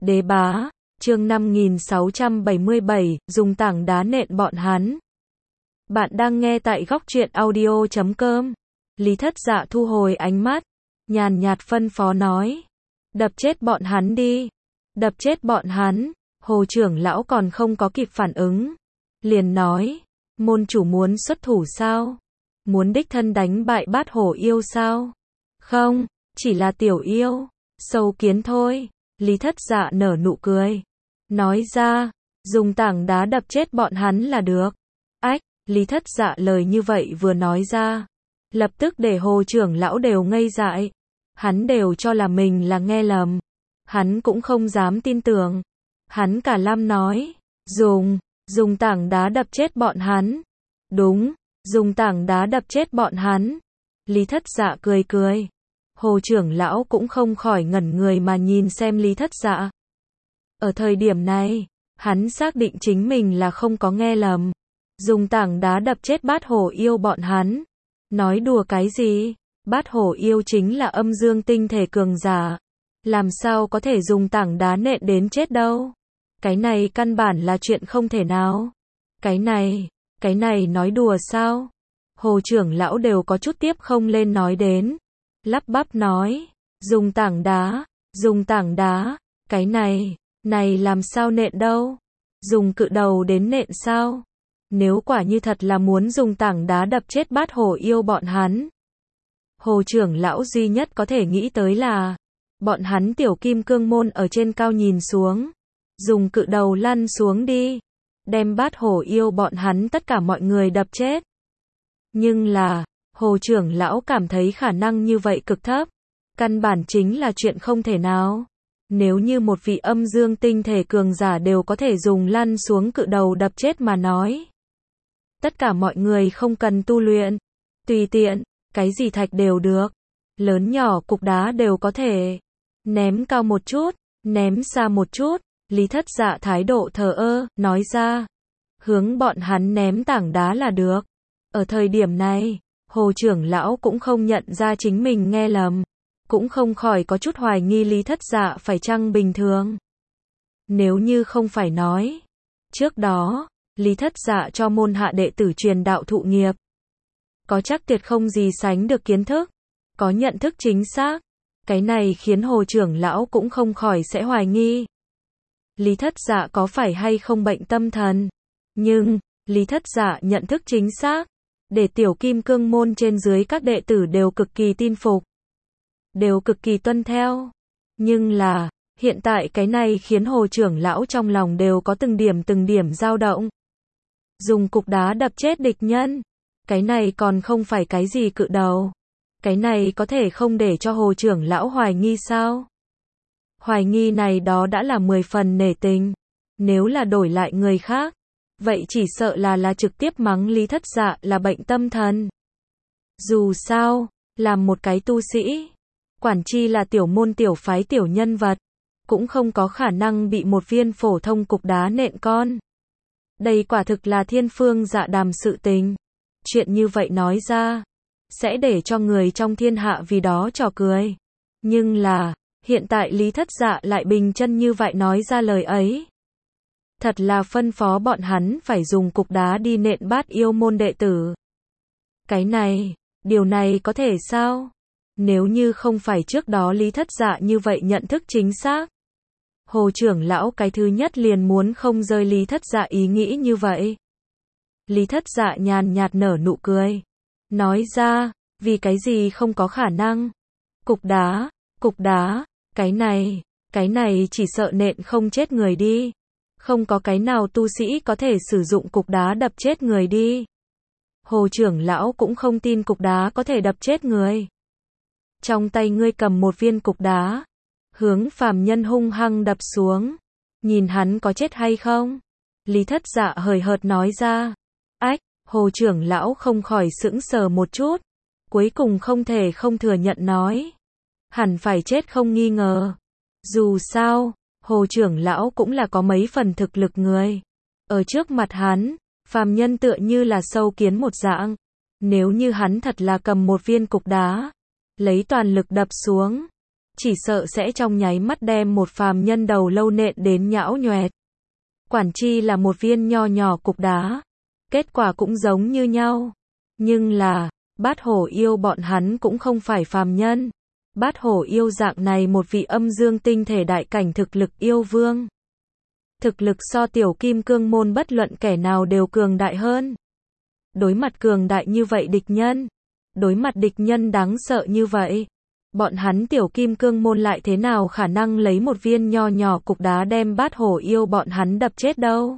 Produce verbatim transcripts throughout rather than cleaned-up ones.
Đế bá, chương năm nghìn sáu trăm bảy mươi bảy, dùng tảng đá nện bọn hắn. Bạn đang nghe tại góc truyện audio chấm com. Lý Thất Dạ thu hồi ánh mắt, nhàn nhạt phân phó nói. Đập chết bọn hắn đi. Đập chết bọn hắn. Hồ trưởng lão còn không có kịp phản ứng. Liền nói, môn chủ muốn xuất thủ sao? Muốn đích thân đánh bại bát hổ yêu sao? Không, chỉ là tiểu yêu, sâu kiến thôi. Lý Thất Dạ nở nụ cười. Nói ra, dùng tảng đá đập chết bọn hắn là được. Ách, Lý Thất Dạ lời như vậy vừa nói ra. Lập tức để hồ trưởng lão đều ngây dại. Hắn đều cho là mình là nghe lầm. Hắn cũng không dám tin tưởng. Hắn cả lâm nói, dùng, dùng tảng đá đập chết bọn hắn. Đúng, dùng tảng đá đập chết bọn hắn. Lý Thất Dạ cười cười. Hồ trưởng lão cũng không khỏi ngẩn người mà nhìn xem Lý Thất Dạ. Ở thời điểm này, hắn xác định chính mình là không có nghe lầm. Dùng tảng đá đập chết bát hổ yêu bọn hắn. Nói đùa cái gì? Bát hổ yêu chính là âm dương tinh thể cường giả. Làm sao có thể dùng tảng đá nện đến chết đâu? Cái này căn bản là chuyện không thể nào. Cái này, cái này nói đùa sao? Hồ trưởng lão đều có chút tiếp không lên nói đến. Lắp bắp nói, dùng tảng đá, dùng tảng đá, cái này, này làm sao nện đâu? Dùng cự đầu đến nện sao? Nếu quả như thật là muốn dùng tảng đá đập chết bát hổ yêu bọn hắn. Hồ trưởng lão duy nhất có thể nghĩ tới là, bọn hắn tiểu kim cương môn ở trên cao nhìn xuống. Dùng cự đầu lăn xuống đi. Đem bát hổ yêu bọn hắn tất cả mọi người đập chết. Nhưng là, hồ trưởng lão cảm thấy khả năng như vậy cực thấp. Căn bản chính là chuyện không thể nào. Nếu như một vị âm dương tinh thể cường giả đều có thể dùng lăn xuống cự đầu đập chết mà nói. Tất cả mọi người không cần tu luyện. Tùy tiện, cái gì thạch đều được. Lớn nhỏ cục đá đều có thể. Ném cao một chút, ném xa một chút. Lý Thất Dạ thái độ thờ ơ, nói ra. Hướng bọn hắn ném tảng đá là được. Ở thời điểm này, hồ trưởng lão cũng không nhận ra chính mình nghe lầm. Cũng không khỏi có chút hoài nghi Lý Thất Dạ phải chăng bình thường. Nếu như không phải nói. Trước đó, Lý Thất Dạ cho môn hạ đệ tử truyền đạo thụ nghiệp. Có chắc tuyệt không gì sánh được kiến thức. Có nhận thức chính xác. Cái này khiến hồ trưởng lão cũng không khỏi sẽ hoài nghi. Lý Thất Dạ có phải hay không bệnh tâm thần? Nhưng, Lý Thất Dạ nhận thức chính xác. Để tiểu kim cương môn trên dưới các đệ tử đều cực kỳ tin phục. Đều cực kỳ tuân theo. Nhưng là, hiện tại cái này khiến hồ trưởng lão trong lòng đều có từng điểm từng điểm dao động. Dùng cục đá đập chết địch nhân. Cái này còn không phải cái gì cự đầu. Cái này có thể không để cho hồ trưởng lão hoài nghi sao? Hoài nghi này đó đã là mười phần nể tình. Nếu là đổi lại người khác, vậy chỉ sợ là là trực tiếp mắng Lý Thất Dạ là bệnh tâm thần. Dù sao, làm một cái tu sĩ, quản chi là tiểu môn tiểu phái tiểu nhân vật, cũng không có khả năng bị một viên phổ thông cục đá nện con. Đây quả thực là thiên phương dạ đàm sự tình. Chuyện như vậy nói ra, sẽ để cho người trong thiên hạ vì đó trò cười. Nhưng là, hiện tại Lý Thất Dạ lại bình chân như vậy nói ra lời ấy. Thật là phân phó bọn hắn phải dùng cục đá đi nện bát yêu môn đệ tử. Cái này, điều này có thể sao? Nếu như không phải trước đó Lý Thất Dạ như vậy nhận thức chính xác. Hồ trưởng lão cái thứ nhất liền muốn không rơi Lý Thất Dạ ý nghĩ như vậy. Lý Thất Dạ nhàn nhạt nở nụ cười. Nói ra, vì cái gì không có khả năng. Cục đá, cục đá, cái này, cái này chỉ sợ nện không chết người đi. Không có cái nào tu sĩ có thể sử dụng cục đá đập chết người đi. Hồ trưởng lão cũng không tin cục đá có thể đập chết người. Trong tay ngươi cầm một viên cục đá. Hướng phàm nhân hung hăng đập xuống. Nhìn hắn có chết hay không? Lý Thất Dạ hời hợt nói ra. Ách, hồ trưởng lão không khỏi sững sờ một chút. Cuối cùng không thể không thừa nhận nói. Hẳn phải chết không nghi ngờ. Dù sao, hồ trưởng lão cũng là có mấy phần thực lực người. Ở trước mặt hắn, phàm nhân tựa như là sâu kiến một dạng. Nếu như hắn thật là cầm một viên cục đá, lấy toàn lực đập xuống, chỉ sợ sẽ trong nháy mắt đem một phàm nhân đầu lâu nện đến nhão nhoẹt. Quản chi là một viên nho nhỏ cục đá, kết quả cũng giống như nhau. Nhưng là, Bát Hổ yêu bọn hắn cũng không phải phàm nhân. Bát Hổ yêu dạng này một vị âm dương tinh thể đại cảnh thực lực yêu vương. Thực lực so tiểu kim cương môn bất luận kẻ nào đều cường đại hơn. Đối mặt cường đại như vậy địch nhân, đối mặt địch nhân đáng sợ như vậy, bọn hắn tiểu kim cương môn lại thế nào khả năng lấy một viên nho nhỏ cục đá đem Bát Hổ yêu bọn hắn đập chết đâu.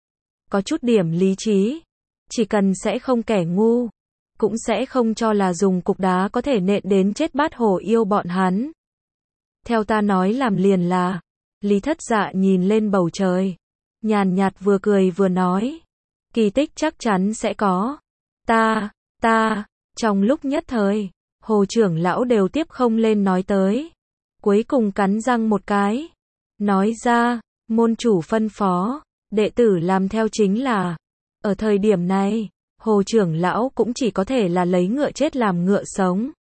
Có chút điểm lý trí, chỉ cần sẽ không kẻ ngu, cũng sẽ không cho là dùng cục đá có thể nện đến chết Bát Hổ yêu bọn hắn. Theo ta nói làm liền là, Lý Thất Dạ nhìn lên bầu trời, nhàn nhạt vừa cười vừa nói, kỳ tích chắc chắn sẽ có. Ta, ta, trong lúc nhất thời, Hồ trưởng lão đều tiếp không lên nói tới. Cuối cùng cắn răng một cái, nói ra, môn chủ phân phó, đệ tử làm theo chính là. Ở thời điểm này, Hồ trưởng lão cũng chỉ có thể là lấy ngựa chết làm ngựa sống.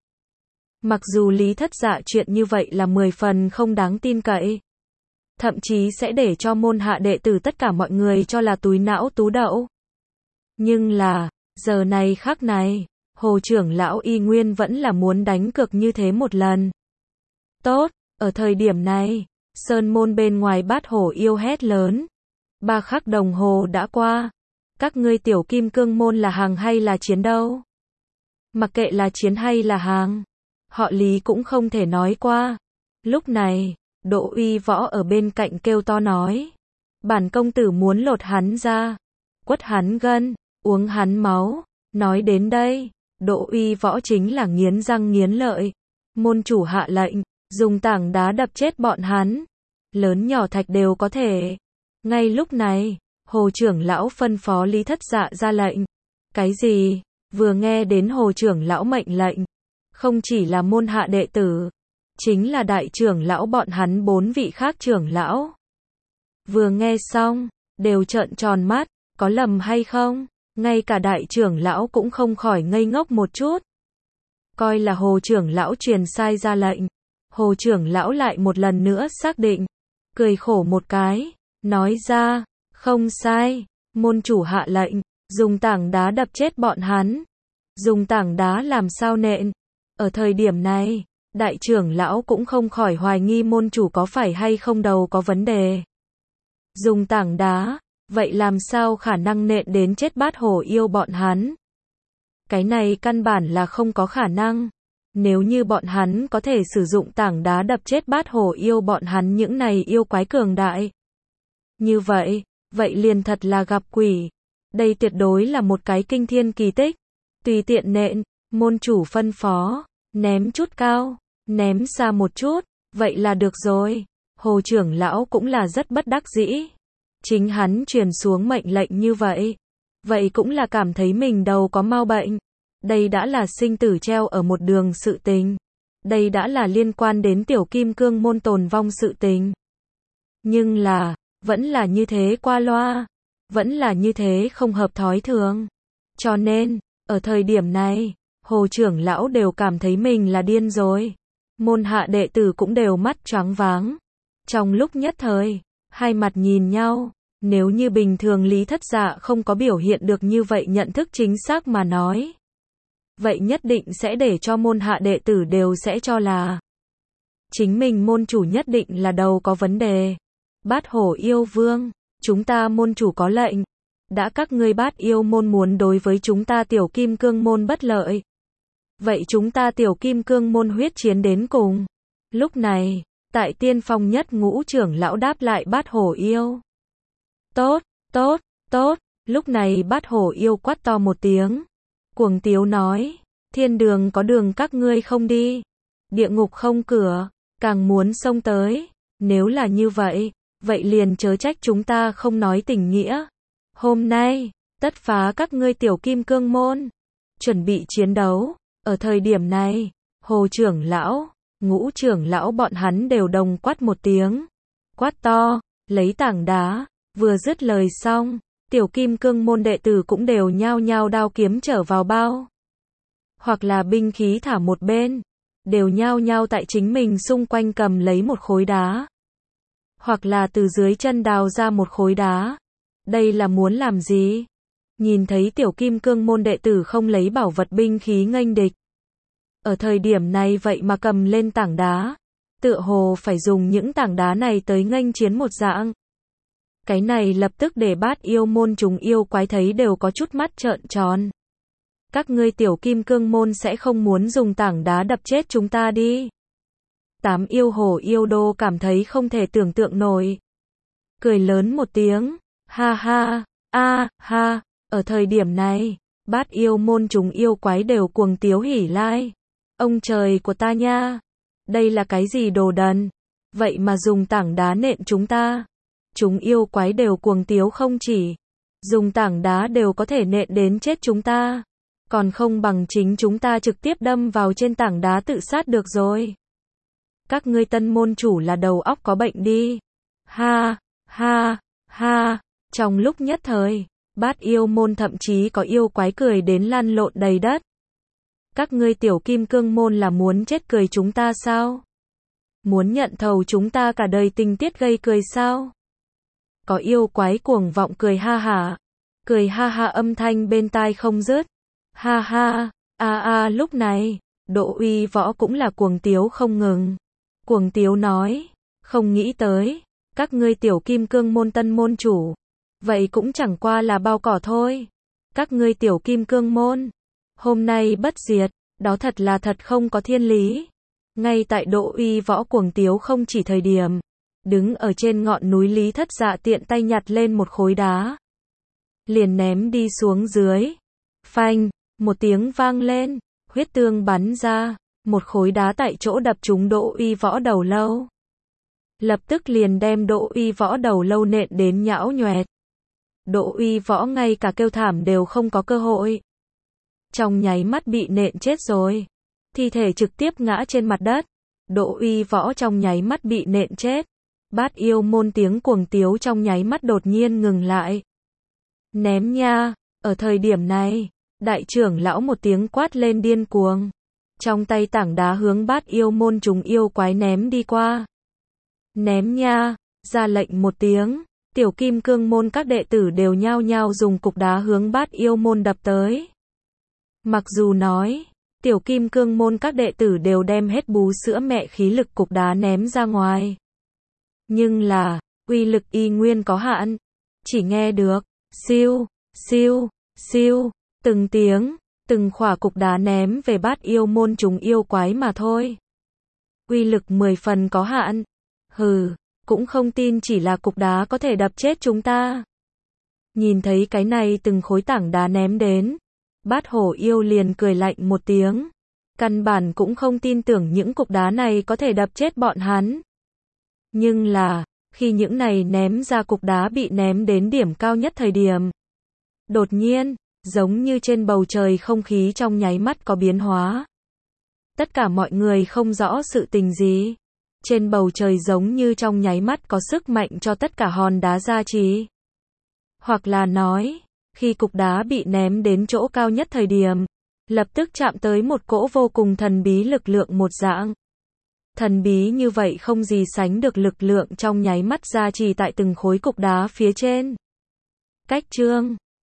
Mặc dù Lý Thất Dạ chuyện như vậy là mười phần không đáng tin cậy, thậm chí sẽ để cho môn hạ đệ tử tất cả mọi người cho là túi não tú đậu. Nhưng là, giờ này khắc này, Hồ trưởng lão y nguyên vẫn là muốn đánh cược như thế một lần. Tốt, ở thời điểm này, sơn môn bên ngoài Bát Hổ yêu hét lớn. Ba khắc đồng hồ đã qua. Các ngươi tiểu kim cương môn là hàng hay là chiến đâu? Mặc kệ là chiến hay là hàng, họ Lý cũng không thể nói qua. Lúc này, Đỗ Uy Võ ở bên cạnh kêu to nói. Bản công tử muốn lột hắn ra, quất hắn gân, uống hắn máu. Nói đến đây, Đỗ Uy Võ chính là nghiến răng nghiến lợi. Môn chủ hạ lệnh, dùng tảng đá đập chết bọn hắn. Lớn nhỏ thạch đều có thể. Ngay lúc này, Hồ trưởng lão phân phó Lý Thất Dạ ra lệnh. Cái gì? Vừa nghe đến Hồ trưởng lão mệnh lệnh, không chỉ là môn hạ đệ tử, chính là đại trưởng lão bọn hắn bốn vị khác trưởng lão. Vừa nghe xong, đều trợn tròn mắt, có lầm hay không? Ngay cả đại trưởng lão cũng không khỏi ngây ngốc một chút. Coi là Hồ trưởng lão truyền sai ra lệnh. Hồ trưởng lão lại một lần nữa xác định, cười khổ một cái, nói ra, không sai, môn chủ hạ lệnh, dùng tảng đá đập chết bọn hắn. Dùng tảng đá làm sao nện? Ở thời điểm này, đại trưởng lão cũng không khỏi hoài nghi môn chủ có phải hay không đầu có vấn đề. Dùng tảng đá, vậy làm sao khả năng nện đến chết Bát Hổ yêu bọn hắn? Cái này căn bản là không có khả năng. Nếu như bọn hắn có thể sử dụng tảng đá đập chết Bát Hổ yêu bọn hắn những này yêu quái cường đại. Như vậy, vậy liền thật là gặp quỷ. Đây tuyệt đối là một cái kinh thiên kỳ tích. Tùy tiện nện, môn chủ phân phó, ném chút cao, ném xa một chút, vậy là được rồi. Hồ trưởng lão cũng là rất bất đắc dĩ. Chính hắn truyền xuống mệnh lệnh như vậy, vậy cũng là cảm thấy mình đầu có mau bệnh. Đây đã là sinh tử treo ở một đường sự tình. Đây đã là liên quan đến tiểu kim cương môn tồn vong sự tình. Nhưng là, vẫn là như thế qua loa, vẫn là như thế không hợp thói thường. Cho nên, ở thời điểm này, Hồ trưởng lão đều cảm thấy mình là điên rồi. Môn hạ đệ tử cũng đều mắt choáng váng. Trong lúc nhất thời, hai mặt nhìn nhau, nếu như bình thường Lý Thất Dạ không có biểu hiện được như vậy nhận thức chính xác mà nói, vậy nhất định sẽ để cho môn hạ đệ tử đều sẽ cho là chính mình môn chủ nhất định là đầu có vấn đề. Bát Hổ yêu vương, chúng ta môn chủ có lệnh, đã các ngươi Bát yêu môn muốn đối với chúng ta tiểu kim cương môn bất lợi, vậy chúng ta tiểu kim cương môn huyết chiến đến cùng. Lúc này, tại tiên phong nhất ngũ trưởng lão đáp lại Bát Hổ yêu. Tốt, tốt, tốt, lúc này Bát Hổ yêu quát to một tiếng. Cuồng tiếu nói, thiên đường có đường các ngươi không đi, địa ngục không cửa, càng muốn xông tới. Nếu là như vậy, vậy liền chớ trách chúng ta không nói tình nghĩa. Hôm nay, tất phá các ngươi tiểu kim cương môn. Chuẩn bị chiến đấu. Ở thời điểm này, Hồ trưởng lão, ngũ trưởng lão bọn hắn đều đồng quát một tiếng. Quát to, lấy tảng đá, vừa dứt lời xong, tiểu kim cương môn đệ tử cũng đều nhao nhao đao kiếm trở vào bao. Hoặc là binh khí thả một bên. đều nhao nhao tại chính mình xung quanh cầm lấy một khối đá. Hoặc là từ dưới chân đào ra một khối đá. Đây là muốn làm gì? Nhìn thấy tiểu kim cương môn đệ tử không lấy bảo vật binh khí nghênh địch. Ở thời điểm này vậy mà cầm lên tảng đá. Tựa hồ phải dùng những tảng đá này tới nghênh chiến một dạng. Cái này lập tức để Bát Yêu môn chúng yêu quái thấy đều có chút mắt trợn tròn. Các ngươi tiểu kim cương môn sẽ không muốn dùng tảng đá đập chết chúng ta đi. Tám yêu hồ yêu đô cảm thấy không thể tưởng tượng nổi. Cười lớn một tiếng, ha ha, a ha, ở thời điểm này, Bát Yêu môn chúng yêu quái đều cuồng tiếu hỉ lai. Ông trời của ta nha, đây là cái gì đồ đần, vậy mà dùng tảng đá nện chúng ta. Chúng yêu quái đều cuồng tiếu không chỉ, dùng tảng đá đều có thể nện đến chết chúng ta. Còn không bằng chính chúng ta trực tiếp đâm vào trên tảng đá tự sát được rồi. Các ngươi tân môn chủ là đầu óc có bệnh đi. Ha, ha, ha, trong lúc nhất thời, Bát Yêu môn thậm chí có yêu quái cười đến lăn lộn đầy đất. Các ngươi tiểu kim cương môn là muốn chết cười chúng ta sao? Muốn nhận thầu chúng ta cả đời tình tiết gây cười sao? Có yêu quái cuồng vọng cười ha hả. Cười ha ha âm thanh bên tai không dứt. Ha ha, a a lúc này, Độ Uy Võ cũng là cuồng tiếu không ngừng. Cuồng tiếu nói, không nghĩ tới, các ngươi tiểu kim cương môn tân môn chủ. Vậy cũng chẳng qua là bao cỏ thôi. Các ngươi tiểu kim cương môn, hôm nay bất diệt, đó thật là thật không có thiên lý. Ngay tại Độ Uy Võ cuồng tiếu không chỉ thời điểm, đứng ở trên ngọn núi Lý Thất Dạ tiện tay nhặt lên một khối đá. Liền ném đi xuống dưới. Phanh, một tiếng vang lên, huyết tương bắn ra, một khối đá tại chỗ đập trúng Độ Uy Võ đầu lâu. Lập tức liền đem Độ Uy Võ đầu lâu nện đến nhão nhoẹt. Độ Uy Võ ngay cả kêu thảm đều không có cơ hội. Trong nháy mắt bị nện chết rồi. Thi thể trực tiếp ngã trên mặt đất. Độ Uy Võ trong nháy mắt bị nện chết. Bát Yêu môn tiếng cuồng tiếu trong nháy mắt đột nhiên ngừng lại. Ném nha, ở thời điểm này, đại trưởng lão một tiếng quát lên điên cuồng. Trong tay tảng đá hướng Bát Yêu môn chúng yêu quái ném đi qua. Ném nha, ra lệnh một tiếng, tiểu kim cương môn các đệ tử đều nhao nhao dùng cục đá hướng Bát Yêu môn đập tới. Mặc dù nói, tiểu kim cương môn các đệ tử đều đem hết bú sữa mẹ khí lực cục đá ném ra ngoài. Nhưng là, uy lực y nguyên có hạn. Chỉ nghe được, siêu, siêu, siêu, từng tiếng, từng khỏa cục đá ném về Bát Yêu môn chúng yêu quái mà thôi. Uy lực mười phần có hạn. Hừ, cũng không tin chỉ là cục đá có thể đập chết chúng ta. Nhìn thấy cái này từng khối tảng đá ném đến, Bát Hổ yêu liền cười lạnh một tiếng. Căn bản cũng không tin tưởng những cục đá này có thể đập chết bọn hắn. Nhưng là, khi những này ném ra cục đá bị ném đến điểm cao nhất thời điểm. Đột nhiên, giống như trên bầu trời không khí trong nháy mắt có biến hóa. Tất cả mọi người không rõ sự tình gì. Trên bầu trời giống như trong nháy mắt có sức mạnh cho tất cả hòn đá gia trì. Hoặc là nói, khi cục đá bị ném đến chỗ cao nhất thời điểm, lập tức chạm tới một cỗ vô cùng thần bí lực lượng một dạng. Thần bí như vậy không gì sánh được lực lượng trong nháy mắt gia trì tại từng khối cục đá phía trên. Cách chương